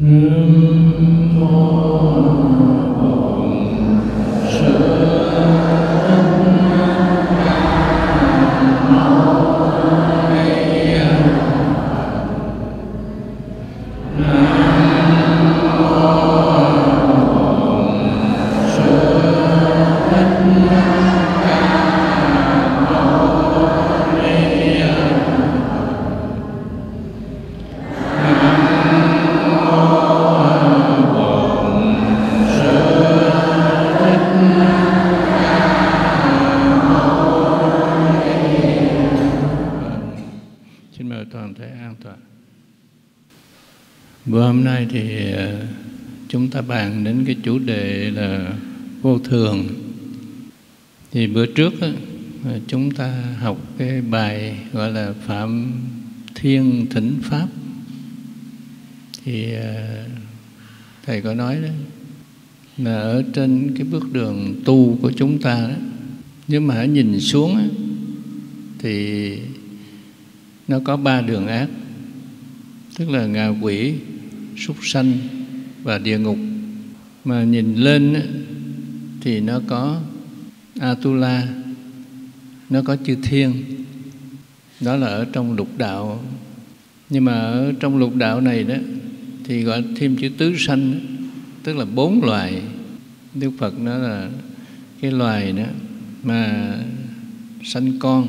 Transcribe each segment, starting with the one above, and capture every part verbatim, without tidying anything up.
Bữa hôm nay thì chúng ta bàn đến cái chủ đề là vô thường. Thì bữa trước á, chúng ta học cái bài gọi là Phạm Thiên Thỉnh Pháp. Thì Thầy có nói đó là ở trên cái bước đường tu của chúng ta đó, nếu mà nhìn xuống á, thì nó có ba đường ác, tức là ngạ quỷ, súc sanh và địa ngục. Mà nhìn lên á, thì nó có Atula, nó có chư thiên. Đó là ở trong lục đạo. Nhưng mà ở trong lục đạo này đó thì gọi thêm chữ tứ sanh, tức là bốn loài. Đức Phật nói là cái loài đó mà sanh con,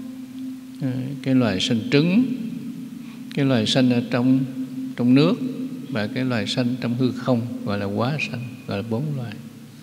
cái loài sanh trứng, cái loài sanh ở trong trong nước và cái loài sanh trong hư không, gọi là hóa sanh, gọi là bốn loài.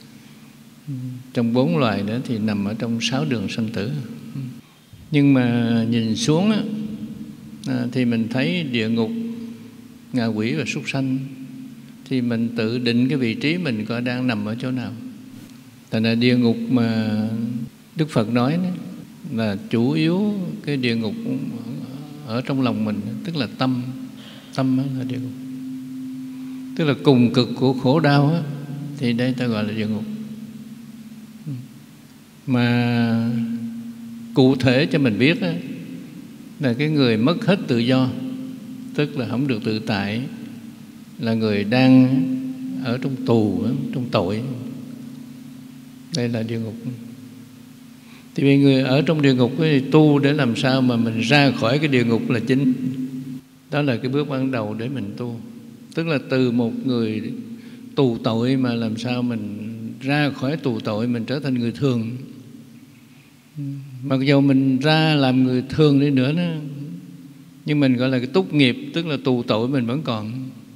Trong bốn loài đó thì nằm ở trong sáu đường sanh tử. Nhưng mà nhìn xuống á, thì mình thấy địa ngục, ngạ quỷ và súc sanh, thì mình tự định cái vị trí mình coi đang nằm ở chỗ nào. Tại là địa ngục mà Đức Phật nói đó, là chủ yếu cái địa ngục ở trong lòng mình, tức là tâm. Tâm là địa ngục, tức là cùng cực của khổ đau á, thì đây ta gọi là địa ngục. Mà cụ thể cho mình biết á, là cái người mất hết tự do, tức là không được tự tại, là người đang ở trong tù, trong tội. Đây là địa ngục. Thì vì người ở trong địa ngục thì tu để làm sao mà mình ra khỏi cái địa ngục là chính. Đó là cái bước ban đầu để mình tu. Tức là từ một người tù tội mà làm sao mình ra khỏi tù tội, mình trở thành người thường. Mặc dù mình ra làm người thường đi nữa đó, nhưng mình gọi là cái túc nghiệp, tức là tù tội mình vẫn còn.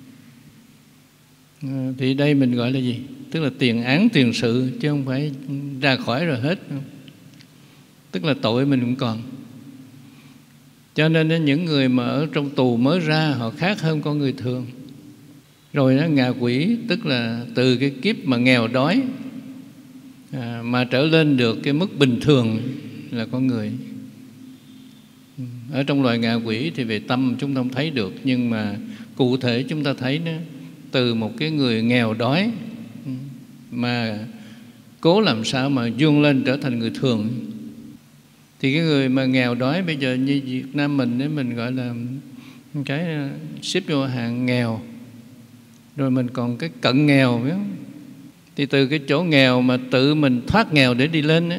à, Thì đây mình gọi là gì? Tức là tiền án tiền sự, chứ không phải ra khỏi rồi hết. Tức là tội mình cũng còn. Cho nên những người mà ở trong tù mới ra, họ khác hơn con người thường. Rồi nó ngạ quỷ, tức là từ cái kiếp mà nghèo đói à, mà trở lên được cái mức bình thường là con người. Ở trong loài ngạ quỷ thì về tâm chúng ta không thấy được, nhưng mà cụ thể chúng ta thấy đó, từ một cái người nghèo đói mà cố làm sao mà vươn lên trở thành người thường. Thì cái người mà nghèo đói bây giờ như Việt Nam mình ấy, mình gọi là cái xếp vô hạng nghèo. Rồi mình còn cái cận nghèo, biết không? Thì từ cái chỗ nghèo mà tự mình thoát nghèo để đi lên ấy,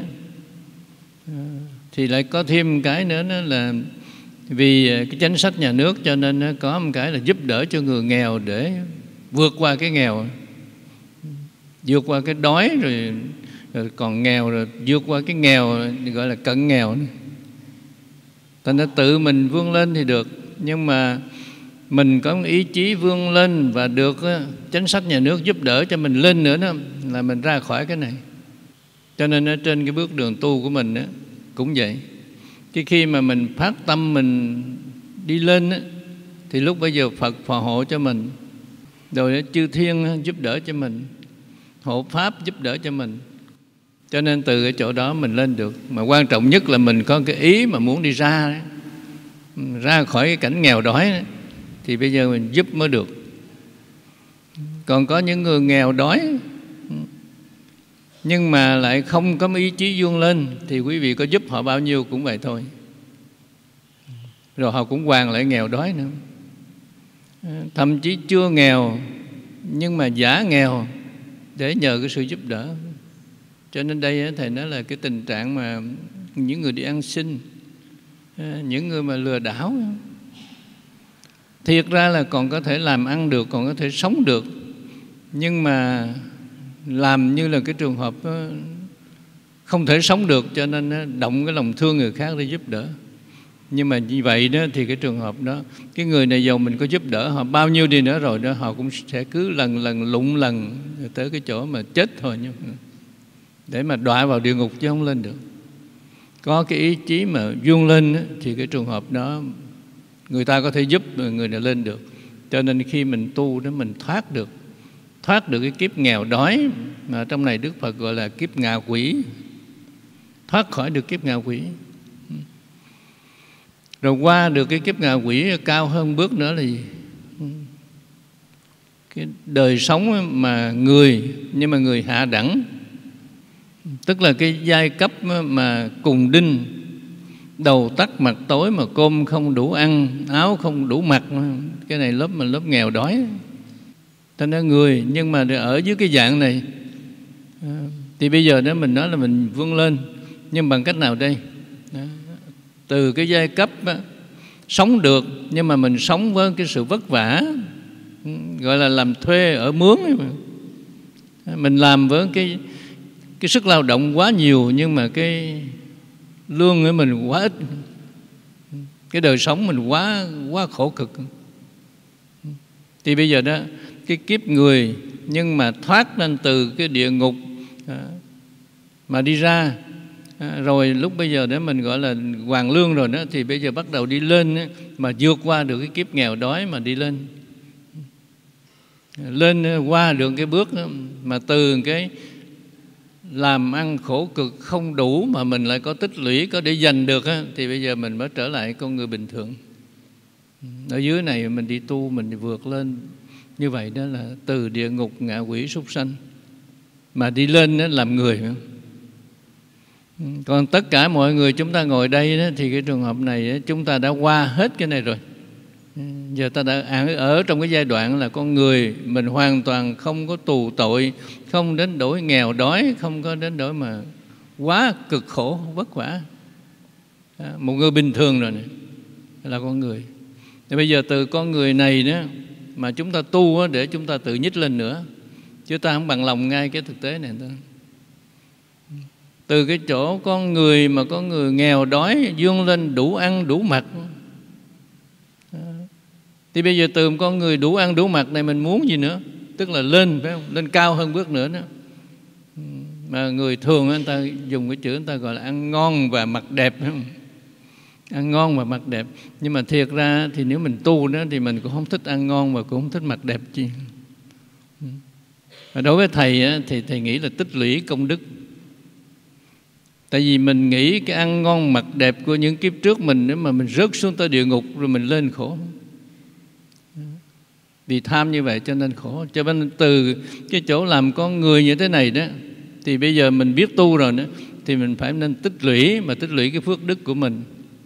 thì lại có thêm cái nữa đó là vì cái chính sách nhà nước, cho nên có một cái là giúp đỡ cho người nghèo để vượt qua cái nghèo, vượt qua cái đói, rồi, rồi còn nghèo, rồi vượt qua cái nghèo gọi là cận nghèo. Thành ra tự mình vươn lên thì được, nhưng mà mình có ý chí vươn lên và được chính sách nhà nước giúp đỡ cho mình lên nữa đó, là mình ra khỏi cái này. Cho nên ở trên cái bước đường tu của mình đó, cũng vậy. Cái khi mà mình phát tâm mình đi lên đó, thì lúc bây giờ Phật phò hộ cho mình, rồi chư thiên giúp đỡ cho mình, hộ pháp giúp đỡ cho mình. Cho nên từ cái chỗ đó mình lên được. Mà quan trọng nhất là mình có cái ý mà muốn đi ra đó, ra khỏi cái cảnh nghèo đói đó, thì bây giờ mình giúp mới được. Còn có những người nghèo đói nhưng mà lại không có ý chí vươn lên, thì quý vị có giúp họ bao nhiêu cũng vậy thôi, rồi họ cũng hoàn lại nghèo đói nữa. thậm chí chưa nghèo nhưng mà giả nghèo để nhờ cái sự giúp đỡ. Cho nên đây Thầy nói là cái tình trạng mà những người đi ăn xin, những người mà lừa đảo, thiệt ra là còn có thể làm ăn được, còn có thể sống được, nhưng mà làm như là cái trường hợp không thể sống được, cho nên động cái lòng thương người khác để giúp đỡ. Nhưng mà như vậy đó thì cái trường hợp đó, cái người này giàu mình có giúp đỡ họ bao nhiêu đi nữa rồi đó, họ cũng sẽ cứ lần lần lụng lần tới cái chỗ mà chết thôi nhé, để mà đọa vào địa ngục chứ không lên được. Có cái ý chí mà vươn lên đó, thì cái trường hợp đó người ta có thể giúp người này lên được. Cho nên khi mình tu đó, mình thoát được thoát được cái kiếp nghèo đói, mà trong này Đức Phật gọi là kiếp ngạ quỷ, thoát khỏi được kiếp ngạ quỷ. Rồi qua được cái kiếp ngạ quỷ cao hơn bước nữa là gì? Cái đời sống mà người, nhưng mà người hạ đẳng, tức là cái giai cấp mà cùng đinh, đầu tắt mặt tối mà cơm không đủ ăn, áo không đủ mặc. Cái này lớp mà lớp nghèo đói. Thành ra người, nhưng mà ở dưới cái dạng này thì bây giờ đó mình nói là mình vươn lên, nhưng bằng cách nào đây? Đó. Từ cái giai cấp đó, sống được, nhưng mà mình sống với cái sự vất vả, gọi là làm thuê ở mướn. Mình làm với cái cái sức lao động quá nhiều, nhưng mà cái lương của mình quá ít, cái đời sống mình quá quá khổ cực. Thì bây giờ đó, cái kiếp người nhưng mà thoát lên từ cái địa ngục mà đi ra, rồi lúc bây giờ đó mình gọi là hoàn lương rồi đó, thì bây giờ bắt đầu đi lên đó, mà vượt qua được cái kiếp nghèo đói mà đi lên. Lên qua được cái bước đó, mà từ cái làm ăn khổ cực không đủ mà mình lại có tích lũy, có để dành được á, thì bây giờ mình mới trở lại con người bình thường. Ở dưới này mình đi tu, mình vượt lên như vậy đó, là từ địa ngục ngạ quỷ súc sanh mà đi lên đó làm người. Còn tất cả mọi người chúng ta ngồi đây đó, thì cái trường hợp này chúng ta đã qua hết cái này rồi. Giờ ta đã ở trong cái giai đoạn là con người mình hoàn toàn không có tù tội, không đến nỗi nghèo đói, không có đến nỗi mà quá cực khổ vất vả. Một người bình thường rồi này là con người. Thì bây giờ từ con người này đó mà chúng ta tu đó, để chúng ta tự nhích lên nữa, chứ ta không bằng lòng ngay cái thực tế này thôi. Từ cái chỗ con người mà con người nghèo đói vươn lên đủ ăn đủ mặc. Thì bây giờ từ một con người đủ ăn đủ mặc này mình muốn gì nữa? Tức là lên, phải không? Lên cao hơn bước nữa đó. Mà người thường người ta dùng cái chữ người ta gọi là ăn ngon và mặc đẹp, phải không? Ăn ngon và mặc đẹp. Nhưng mà thiệt ra thì nếu mình tu đó thì mình cũng không thích ăn ngon và cũng không thích mặc đẹp chi. Và đối với Thầy thì Thầy nghĩ là tích lũy công đức. Tại vì mình nghĩ cái ăn ngon mặc đẹp của những kiếp trước mình, nếu mà mình rớt xuống tới địa ngục rồi mình lên khổ. Vì tham như vậy cho nên khổ. Cho nên từ cái chỗ làm con người như thế này đó, thì bây giờ mình biết tu rồi đó, thì mình phải nên tích lũy, mà tích lũy cái phước đức của mình.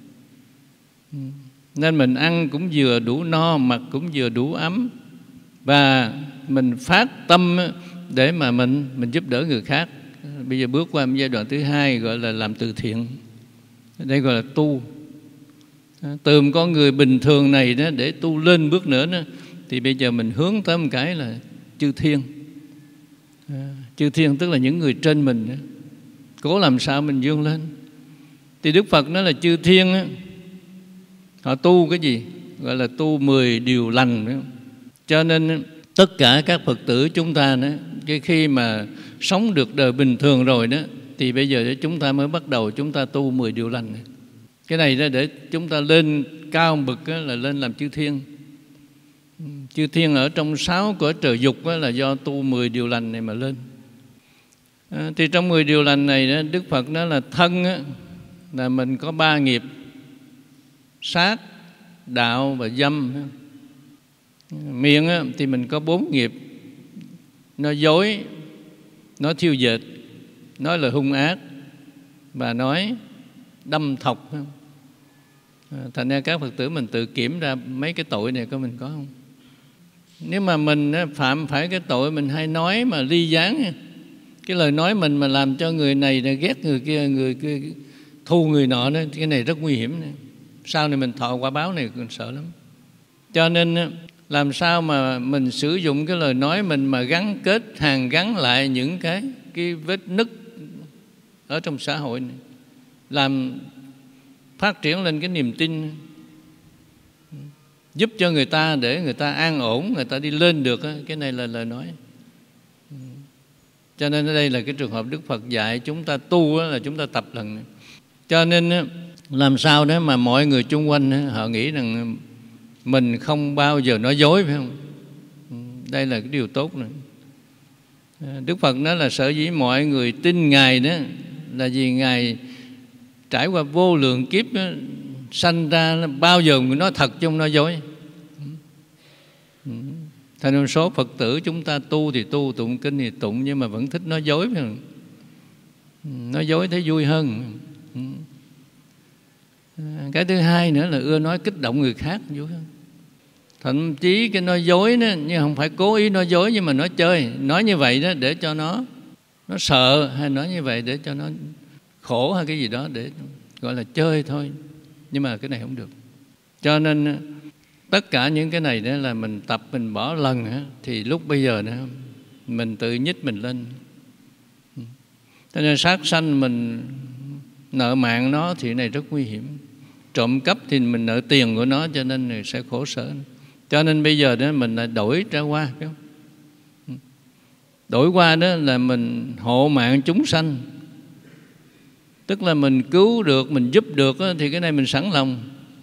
Nên mình ăn cũng vừa đủ no, mặc cũng vừa đủ ấm, và mình phát tâm để mà mình mình giúp đỡ người khác. Bây giờ bước qua một giai đoạn thứ hai gọi là làm từ thiện. Đây gọi là tu. Từ một con người bình thường này đó, để tu lên bước nữa đó, thì bây giờ mình hướng tới một cái là chư thiên. À, chư thiên tức là những người trên mình đó. Cố làm sao mình vươn lên. Thì Đức Phật nói là chư thiên đó, họ tu cái gì? Gọi là tu mười điều lành đó. Cho nên tất cả các Phật tử chúng ta đó, cái khi mà sống được đời bình thường rồi đó, thì bây giờ chúng ta mới bắt đầu chúng ta tu mười điều lành này. Cái này đó để chúng ta lên cao bậc đó, là lên làm chư thiên. Chư thiên ở trong sáu cõi trời dục đó, là do tu mười điều lành này mà lên. À, thì trong mười điều lành này đó, Đức Phật nói là thân đó, là mình có ba nghiệp: sát, đạo và dâm. Miệng á, thì mình có bốn nghiệp: nói dối, nói thiêu dệt, nói lời hung ác và nói đâm thọc. À, thành ra các Phật tử mình tự kiểm ra mấy cái tội này của mình có không? Nếu mà mình phạm phải cái tội mình hay nói mà ly gián, cái lời nói mình mà làm cho người này ghét người kia, người kia thù người nọ nữa, cái này rất nguy hiểm nữa. Sau này mình thọ quả báo này còn sợ lắm. Cho nên làm sao mà mình sử dụng cái lời nói mình mà gắn kết, hàn gắn lại những cái cái vết nứt ở trong xã hội này, làm phát triển lên cái niềm tin, giúp cho người ta để người ta an ổn, người ta đi lên được. Cái này là lời nói. Cho nên ở đây là cái trường hợp Đức Phật dạy chúng ta tu là chúng ta tập lần này. Cho nên làm sao đó mà mọi người chung quanh họ nghĩ rằng mình không bao giờ nói dối, phải không? Đây là cái điều tốt này. Đức Phật nói là sở dĩ mọi người tin Ngài đó là vì Ngài trải qua vô lượng kiếp đó, sanh ra bao giờ người nói thật chứ không nói dối. Thành ra số Phật tử chúng ta tu thì tu, tụng kinh thì tụng, nhưng mà vẫn thích nói dối, phải không? Nói dối thấy vui hơn. Cái thứ hai nữa là ưa nói kích động người khác, vui hơn. Thậm chí cái nói dối đó, nhưng không phải cố ý nói dối, nhưng mà nói chơi, nói như vậy đó để cho nó nó sợ, hay nói như vậy để cho nó khổ hay cái gì đó, để gọi là chơi thôi. Nhưng mà cái này không được. Cho nên tất cả những cái này đó là mình tập, mình bỏ lần thì lúc bây giờ nữa mình tự nhích mình lên. Cho nên sát sanh mình nợ mạng nó thì này rất nguy hiểm. Trộm cắp thì mình nợ tiền của nó, cho nên sẽ khổ sở. Cho nên bây giờ đó mình lại đổi ra qua, phải không? Đổi qua đó là mình hộ mạng chúng sanh, tức là mình cứu được, mình giúp được đó, thì cái này mình sẵn lòng.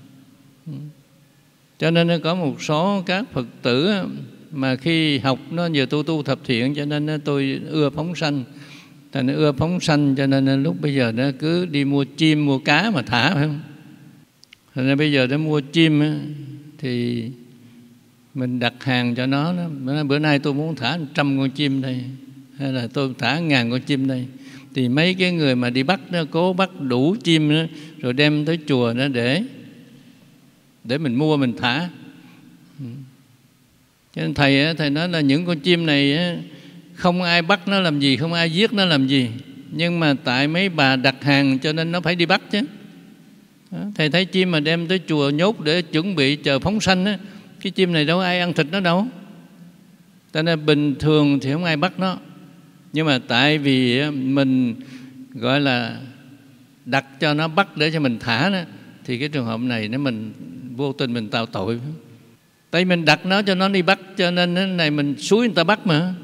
Cho nên có một số các Phật tử mà khi học nó giờ tu tu thập thiện, cho nên tôi ưa phóng sanh. Thành ưa phóng sanh cho nên lúc bây giờ nó cứ đi mua chim, mua cá mà thả, phải không? Thành ra bây giờ nó mua chim thì mình đặt hàng cho nó, nó bữa nay tôi muốn thả trăm con chim đây, hay là tôi thả ngàn con chim đây, thì mấy cái người mà đi bắt nó cố bắt đủ chim đó, rồi đem tới chùa nó để để mình mua mình thả. Cho nên thầy thầy nói là những con chim này không ai bắt nó làm gì, không ai giết nó làm gì, nhưng mà tại mấy bà đặt hàng cho nên nó phải đi bắt chứ. Thầy thấy chim mà đem tới chùa nhốt để chuẩn bị chờ phóng sanh á, cái chim này đâu ai ăn thịt nó đâu. Cho nên bình thường thì không ai bắt nó, nhưng mà tại vì mình gọi là đặt cho nó bắt để cho mình thả đó, thì cái trường hợp này nếu mình vô tình mình tạo tội. Tại mình đặt nó cho nó đi bắt, cho nên cái này mình xúi người ta bắt mà.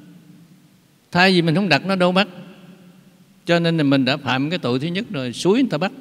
Thay vì mình không đặt nó đâu bắt, cho nên là mình đã phạm cái tội thứ nhất rồi, xúi người ta bắt.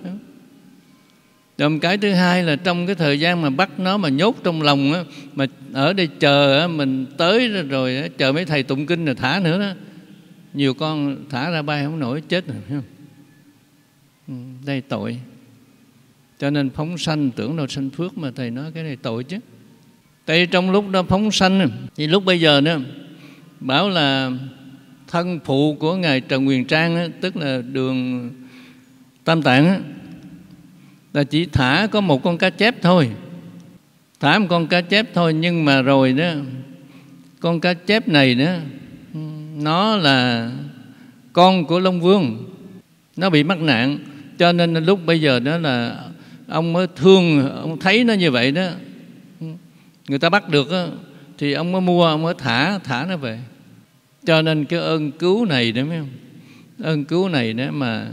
Rồi cái thứ hai là trong cái thời gian mà bắt nó mà nhốt trong lòng á, mà ở đây chờ á, mình tới rồi á, chờ mấy thầy tụng kinh rồi thả nữa đó, nhiều con thả ra bay không nổi, chết rồi, thấy không? Đây tội. Cho nên phóng sanh tưởng đâu sanh phước, mà thầy nói cái này tội chứ. Tại trong lúc đó phóng sanh thì lúc bây giờ nữa bảo là thân phụ của ngài Trần Huyền Trang á, tức là Đường Tam Tạng á, là chỉ thả có một con cá chép thôi, thả một con cá chép thôi, nhưng mà rồi đó con cá chép này đó nó là con của Long Vương, nó bị mắc nạn, cho nên lúc bây giờ đó là ông mới thương, ông thấy nó như vậy đó, người ta bắt được đó, thì ông mới mua, ông mới thả thả nó về. Cho nên cái ơn cứu này đó, mấy không? Ơn cứu này đó mà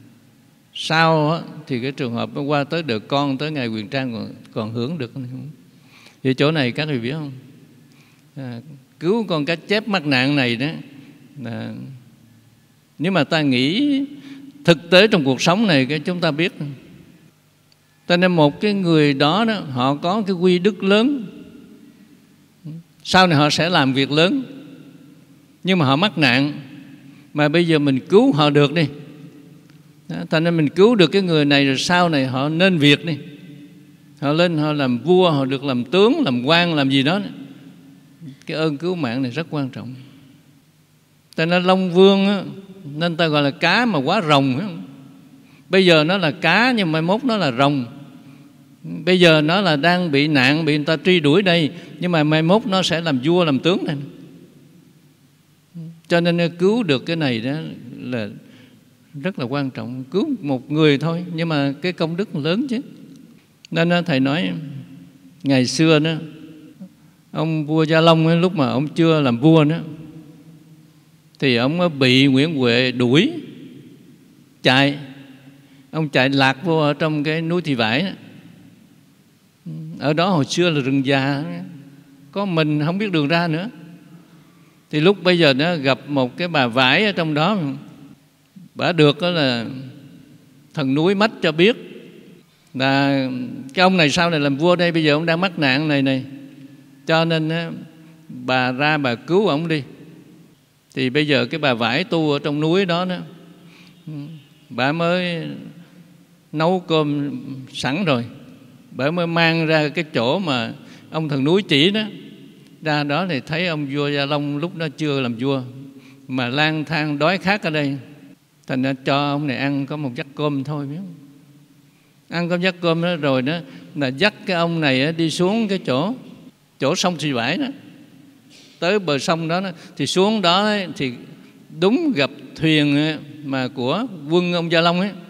sau á, thì cái trường hợp nó qua tới được con, tới ngày Huyền Trang còn, còn hưởng được. Thì chỗ này các vị biết không? À, cứu con cá chép mắc nạn này đó là, nếu mà ta nghĩ thực tế trong cuộc sống này, cái chúng ta biết. Cho nên một cái người đó, đó họ có cái quy đức lớn, sau này họ sẽ làm việc lớn, nhưng mà họ mắc nạn, mà bây giờ mình cứu họ được đi. Thành nên mình cứu được cái người này, rồi sau này họ nên việc đi, họ lên họ làm vua, họ được làm tướng, làm quan, làm gì đó. Cái ơn cứu mạng này rất quan trọng. Tại nên Long Vương á, nên ta gọi là cá mà quá rồng á. Bây giờ nó là cá nhưng mai mốt nó là rồng. Bây giờ nó là đang bị nạn, bị người ta truy đuổi đây, nhưng mà mai mốt nó sẽ làm vua làm tướng này. Cho nên cứu được cái này đó là rất là quan trọng. Cứu một người thôi, nhưng mà cái công đức lớn chứ. Nên thầy nói ngày xưa đó, ông vua Gia Long ấy, lúc mà ông chưa làm vua đó, thì ông bị Nguyễn Huệ đuổi chạy. Ông chạy lạc vô ở trong cái núi Thị Vải đó. Ở đó hồi xưa là rừng già, có mình không biết đường ra nữa. Thì lúc bây giờ nó gặp một cái bà vải ở trong đó, bà được đó là thần núi mách cho biết là cái ông này sau này làm vua đây, bây giờ ông đang mắc nạn này này, cho nên bà ra bà cứu ông đi. Thì bây giờ cái bà vải tu ở trong núi đó đó, bà mới nấu cơm sẵn rồi, bà mới mang ra cái chỗ mà ông thần núi chỉ đó. Ra đó thì thấy ông vua Gia Long lúc đó chưa làm vua, mà lang thang đói khát ở đây, thành ra cho ông này ăn có một vắt cơm thôi. Biết không? Ăn có vắt cơm đó rồi đó là dắt cái ông này đi xuống cái chỗ chỗ sông Thị Vải đó, tới bờ sông đó, đó thì xuống đó thì đúng gặp thuyền mà của quân ông Gia Long ấy.